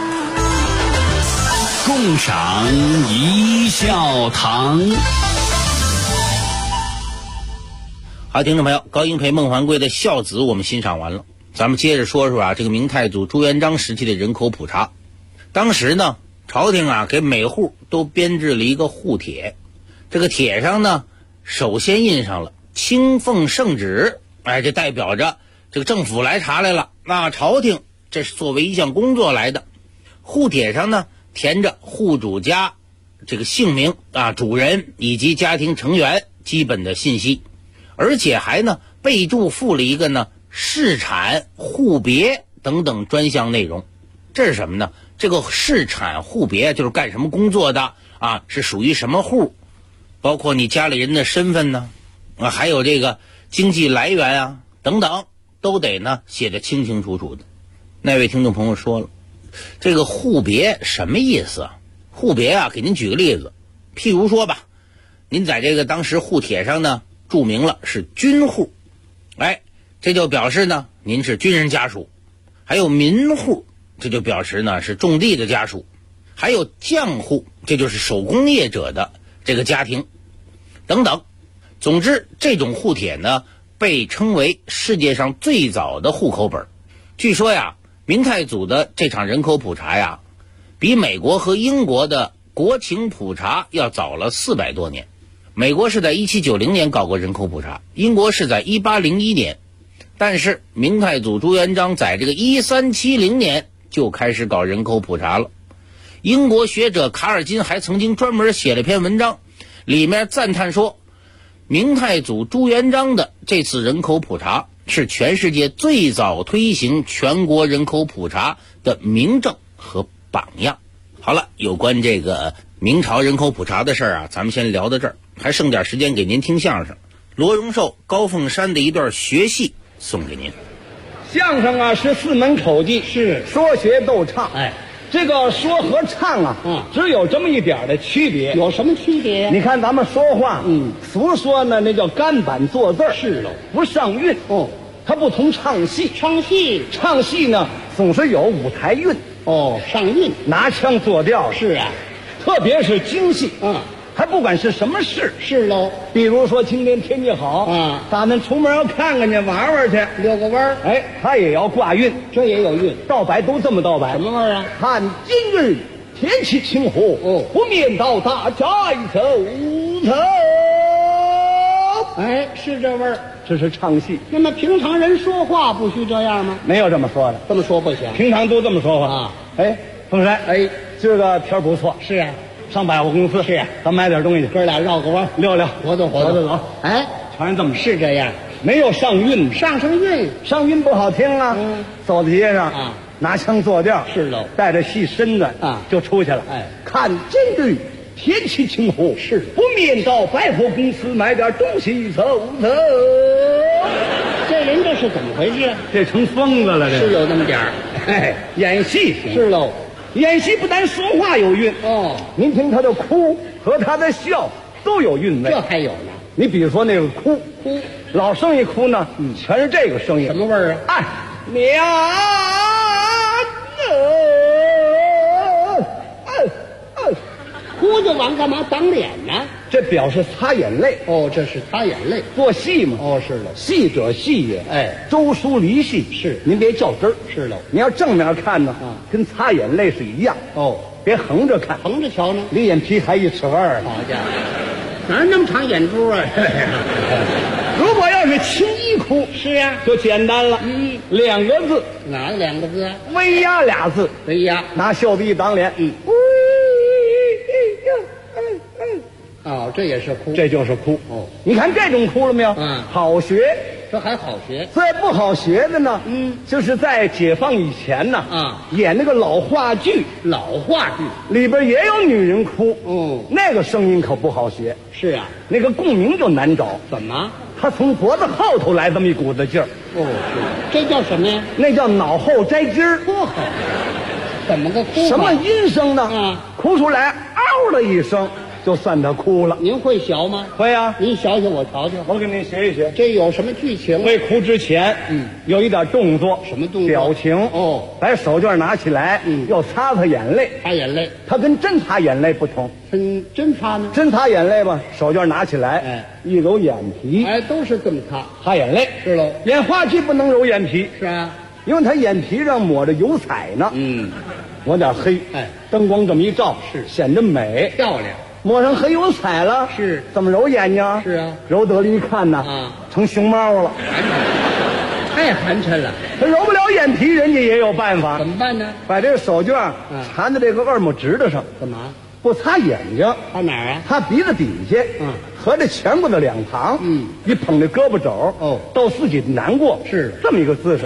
共赏一笑堂。 好，听众朋友，高英培、孟凡贵的《孝子》我们欣赏完了，咱们接着说说这个明太祖朱元璋时期的人口普查。当时呢，朝廷给每户都编制了一个户帖，这个帖上呢，首先印上了清奉圣旨，这代表着这个政府来查来了，那朝廷这是作为一项工作来的。户帖上呢，填着户主家这个姓名主人以及家庭成员基本的信息，而且还呢备注附了一个呢市产、户别等等专项内容。这是什么呢？这个市产户别就是干什么工作的是属于什么户，包括你家里人的身份呢还有这个经济来源等等，都得呢写得清清楚楚的。那位听众朋友说了，这个户别什么意思啊？户别给您举个例子，譬如说吧，您在这个当时户帖上呢注明了是军户，这就表示呢您是军人家属。还有民户，这就表示呢是种地的家属。还有匠户，这就是手工业者的这个家庭等等。总之，这种户帖呢被称为世界上最早的户口本。据说明太祖的这场人口普查比美国和英国的国情普查要早了400多年。美国是在1790年搞过人口普查，英国是在1801年。但是明太祖朱元璋在这个1370年就开始搞人口普查了。英国学者卡尔金还曾经专门写了篇文章，里面赞叹说，明太祖朱元璋的这次人口普查是全世界最早推行全国人口普查的明证和榜样。好了，有关这个明朝人口普查的事儿咱们先聊到这儿，还剩点时间给您听相声。罗荣寿、高凤山的一段学戏送给您。 相声是4门口技，是说学逗唱。这个说和唱只有这么一点的区别。 有什么区别？ 你看咱们说话，俗说呢，那叫干板做字儿， 是喽， 不上韵。它不同唱戏。唱戏呢，总是有舞台韵。 上韵， 拿腔作调。 是特别是京戏。还不管是什么事。 是喽， 比如说今天天气好，咱们出门要看看去，玩玩去， 遛个弯。 他也要挂韵， 这也有韵。 道白都这么道白。 什么味儿看今日天气晴和，不免到大寨走走。 是这味儿。 这是唱戏。 那么平常人说话不需这样吗？ 没有这么说的， 这么说不行。 平常都这么说话凤山，今儿个天不错。 是上百货公司。 是咱买点东西去， 哥俩绕个弯， 溜溜， 活动活动， 走。全是这么是这样， 没有上韵。 上韵不好听走在街上拿腔作调。 是喽， 带着细身子就出去了。看今日天气晴和， 是不免到百货公司买点东西走走。 这人这是怎么回事？ 这成疯子了，这是有那么点儿。 演戏是喽， 演戏不但说话有韵您听他的哭和他的笑都有韵味。 这还有呢？ 你比如说那个哭，老生一哭呢，全是这个声音。 什么味儿娘哭就完干嘛挡脸呢？ 这表示擦眼泪。 这是擦眼泪。 做戏嘛。 是了， 戏者戏也。周书离戏是， 您别较真儿。 是了， 你要正面看呢，跟擦眼泪是一样。别横着看， 横着瞧呢， 离眼皮还1尺2。 好家伙，哪有那么长眼珠啊？ 如果要是青衣哭， 是就简单了。2个字， 哪2个字？ 微压2字， 微压， 拿袖子一挡脸。 这也是哭， 这就是哭。你看这种哭了没有？ 好学， 这还好学。 最不好学的呢，就是在解放以前呢，演那个老话剧，里边也有女人哭，那个声音可不好学。 是啊， 那个共鸣就难找。 怎么？ 他从脖子后头来这么一股子劲儿。 这叫什么呀？ 那叫脑后摘筋儿。 好，怎么个哭？ 什么音声呢？哭出来嗷的一声，就算他哭了。 您会学吗？ 会啊， 您学学我瞧瞧。 我给您学一学。 这有什么剧情？ 会哭之前，有一点动作。 什么动作？ 表情。把手绢拿起来，要擦擦眼泪。 擦眼泪。 它跟真擦眼泪不同。 真擦呢？ 真擦眼泪吧，手绢拿起来，一揉眼皮。 都是这么擦。 擦眼泪。 是喽。 演话剧不能揉眼皮。 是啊。 因为他眼皮上抹着油彩呢。抹点黑。灯光这么一照，显得美漂亮。 抹上黑油彩了， 是怎么揉眼睛？ 是啊， 揉得了一看呢，成熊猫了， 太寒碜了。 他揉不了眼皮，人家也有办法。 怎么办呢？ 把这个手绢缠在这个二拇指头上。 干嘛？ 不擦眼睛， 擦哪儿啊？ 擦鼻子底下，和这颧骨的两旁，你捧着胳膊肘，逗自己难过， 是这么一个姿势。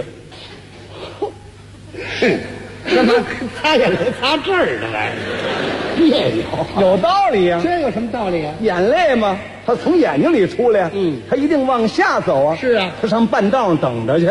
干嘛擦眼泪擦这儿的玩意儿？别扭， 有道理呀。 这有什么道理啊？ 眼泪嘛，它从眼睛里出来，它一定往下走啊。 是啊， 它上半道上等着去。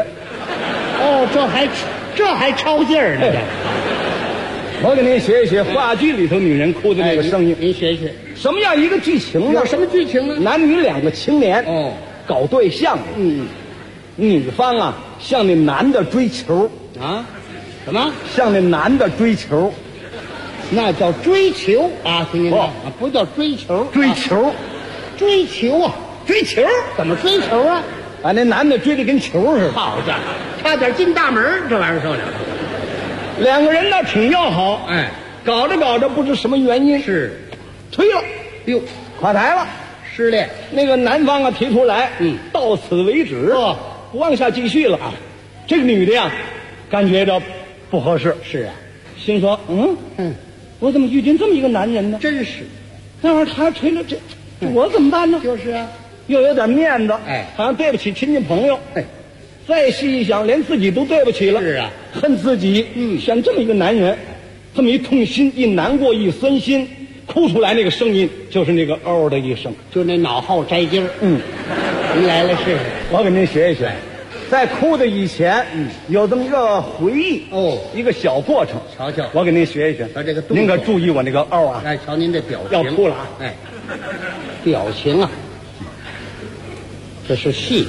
这还抄劲儿呢。 我给您学一学话剧里头女人哭的那个声音。 您学学。 什么样一个剧情呢？ 有什么剧情呢？ 男女两个青年搞对象，女方啊向那男的追求啊。什么？ 向那男的追求， 那叫追求啊！听见没？不叫追求， 追求， 追求啊！ 追求怎么追求啊？ 把那男的追得跟球似的， 好家伙，差点进大门，这玩意儿受了。 两个人呢挺要好，搞着搞着不知什么原因是推了， 哟， 垮台了， 失恋。 那个男方啊提出来，到此为止，不往下继续了。这个女的呀，感觉着不合适， 是啊， 心说，我怎么遇见这么一个男人呢？ 真是， 那会儿他吹了这我怎么办呢？ 就是啊， 又有点面子，好像对不起亲戚朋友，再细一想，连自己都对不起了， 是啊， 恨自己，选这么一个男人，这么一痛心，一难过，一酸心，哭出来那个声音就是那个嗷的一声， 就那脑后摘筋儿。您来了试试， 我给您学一学。在哭的以前，有这么一个回忆一个小过程， 瞧瞧， 我给您学一学。 这个您可注意我那个嗷啊！ 瞧您这表情， 要哭了啊！ 表情啊，这是戏，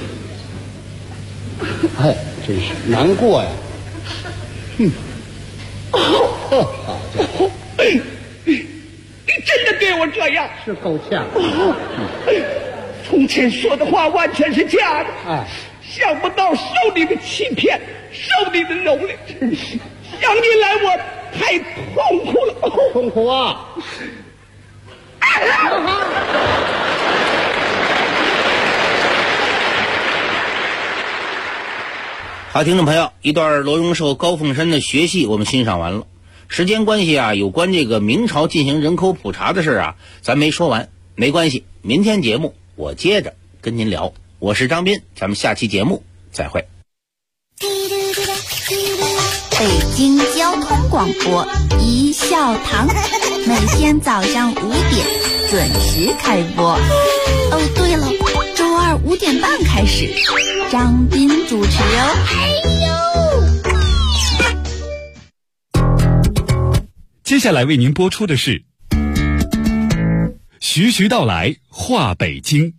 真是难过呀！好家伙， 你真的对我这样， 是够呛。 从前说的话完全是假的，想不到受你的欺骗，受你的蹂躏，想你来我太痛苦了， 痛苦啊！ 好，听众朋友，一段罗荣寿、高凤山的学戏我们欣赏完了。时间关系啊，有关这个明朝进行人口普查的事啊，咱没说完，没关系，明天节目我接着跟您聊。我是张斌，咱们下期节目再会。 北京交通广播一笑堂，每天早上5点准时开播。哦，对了，周二5点半开始，张斌主持哦。 接下来为您播出的是徐徐道来话北京。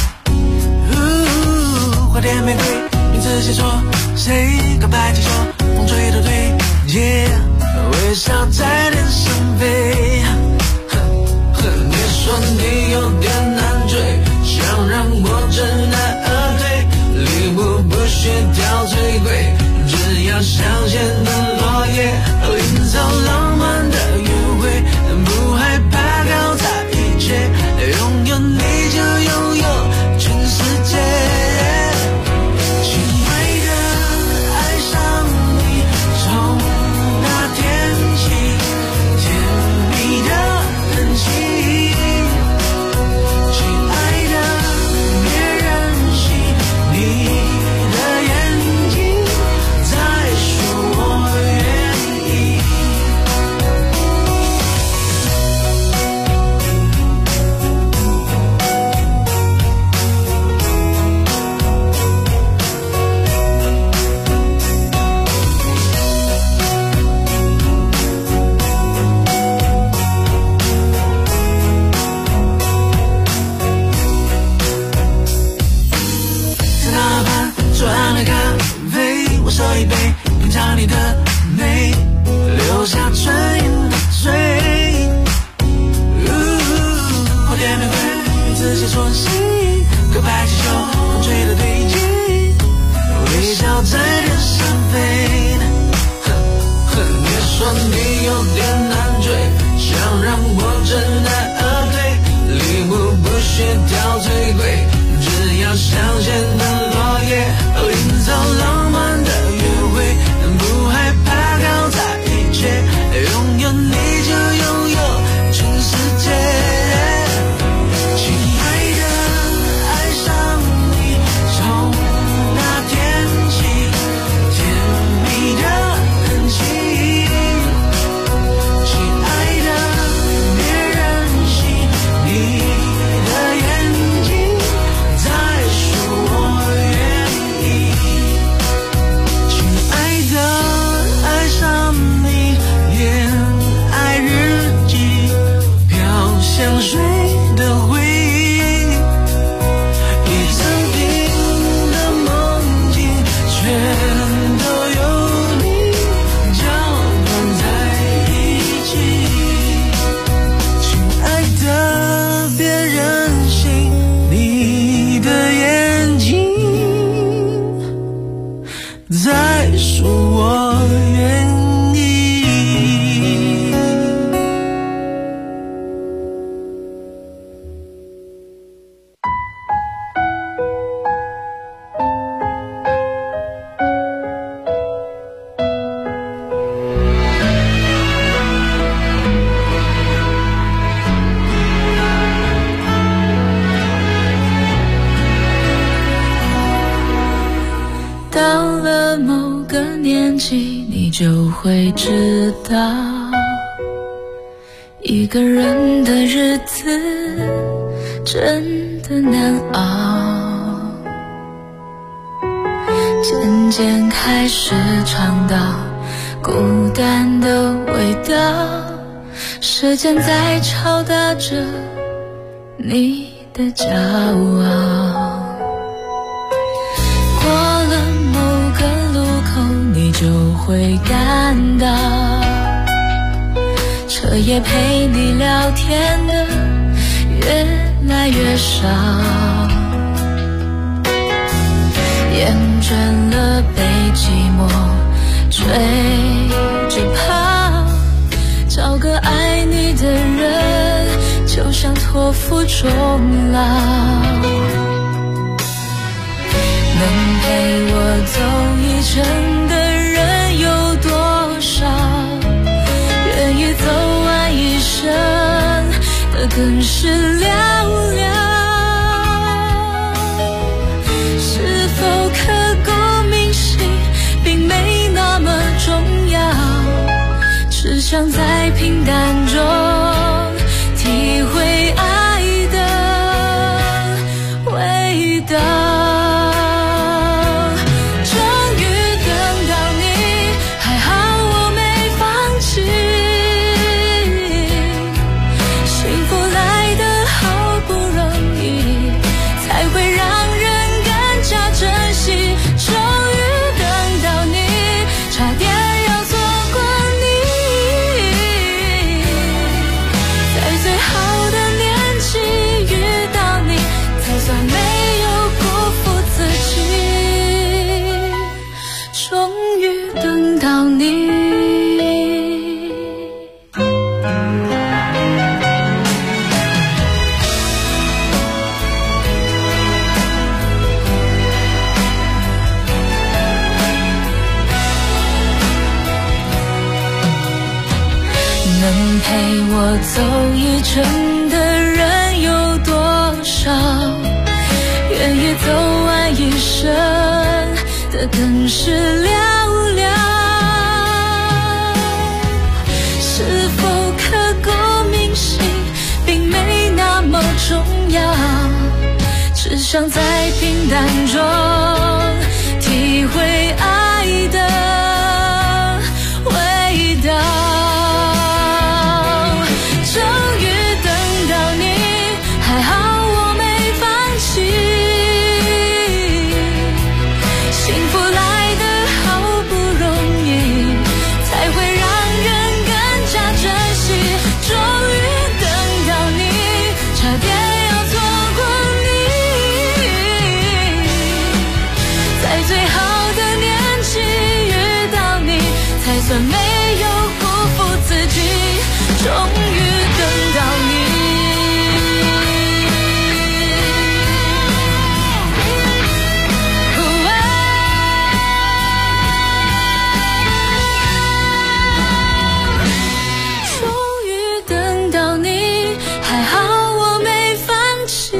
花店玫瑰，名字写错，谁告白气说风吹的对街，微笑在脸上飞。你说你有点难追，想让我知难而退，礼物不需挑最贵，只要香榭的落叶，营造浪漫的约会，不害怕搞砸一切，拥有你就拥有全世界。亲爱的，爱上你，从那天起，甜蜜的痕迹。亲爱的，别任性，你的眼睛在说我愿意。在那盘左岸的咖啡，我手一杯，品尝你的美，留下唇印的嘴。花店玫瑰，自己说心，可白气球，风吹的对劲，微笑在天上飞。别说你有点难追，想让我知难而退，礼物不需挑最贵，只要香榭的落叶，营造浪漫的约会，不害怕搞砸一切，拥有你就拥有全世界。亲爱的，爱上你，从那天起，甜蜜的痕迹。亲爱的，别任性，你的眼睛在说我愿意。亲爱的，爱上你，恋爱日记，飘香水的回忆，一整瓶的梦境，全都有你搅拌在一起。亲爱的，别任性，你的眼睛在说我愿意。 到了某个年纪，你就会知道，一个人的日子真的难熬。渐渐开始尝到孤单的味道，时间在敲打着你的骄傲。过了某个路口，你就会感到，彻夜陪你聊天的越来越少，厌倦了被寂寞追着跑，找个爱你的人，就像托付终老。能陪我走一程的人有多少？愿意走完一生的更是寥寥。是否刻骨铭心，并没那么重要，只想在平淡中体会爱的味道。 陪我走一程的人有多少？愿意走完一生的更是寥寥。是否刻骨铭心并没那么重要，只想在平淡中体会爱的味道。终于等到你，还好我没放弃，幸福来得好不容易，才会让人更加珍惜。终于等到你，差点要错过你，在最好的年纪遇到你，才算没有辜负自己。终于等到你，终于等到你，还好我没放弃，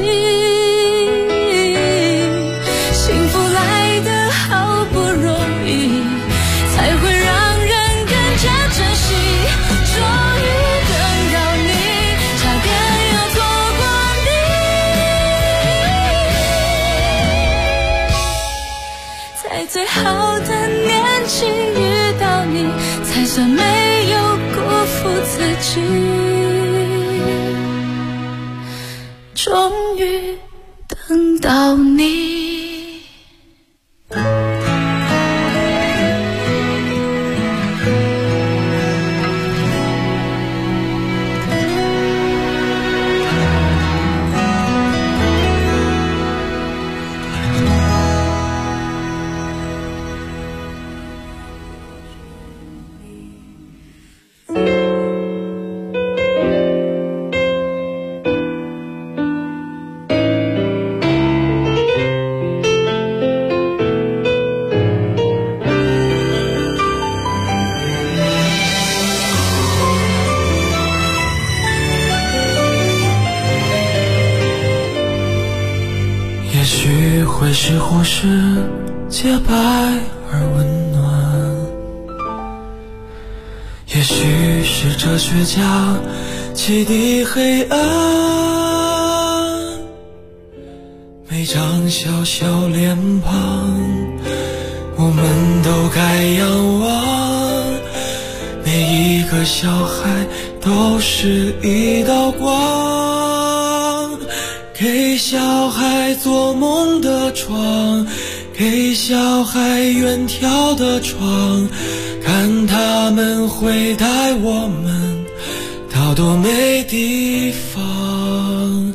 幸福来得好不容易，才会让人更加珍惜。终于等到你，差点要错过你，在最好的年纪遇到你，才算没有辜负自己。终于等到你。 也许会是忽视洁白而温暖，也许是哲学家启迪黑暗，每张小小脸庞我们都该仰望，每一个小孩都是一道光，给小孩做梦的床，给小孩远眺的窗，看他们会带我们到多美地方。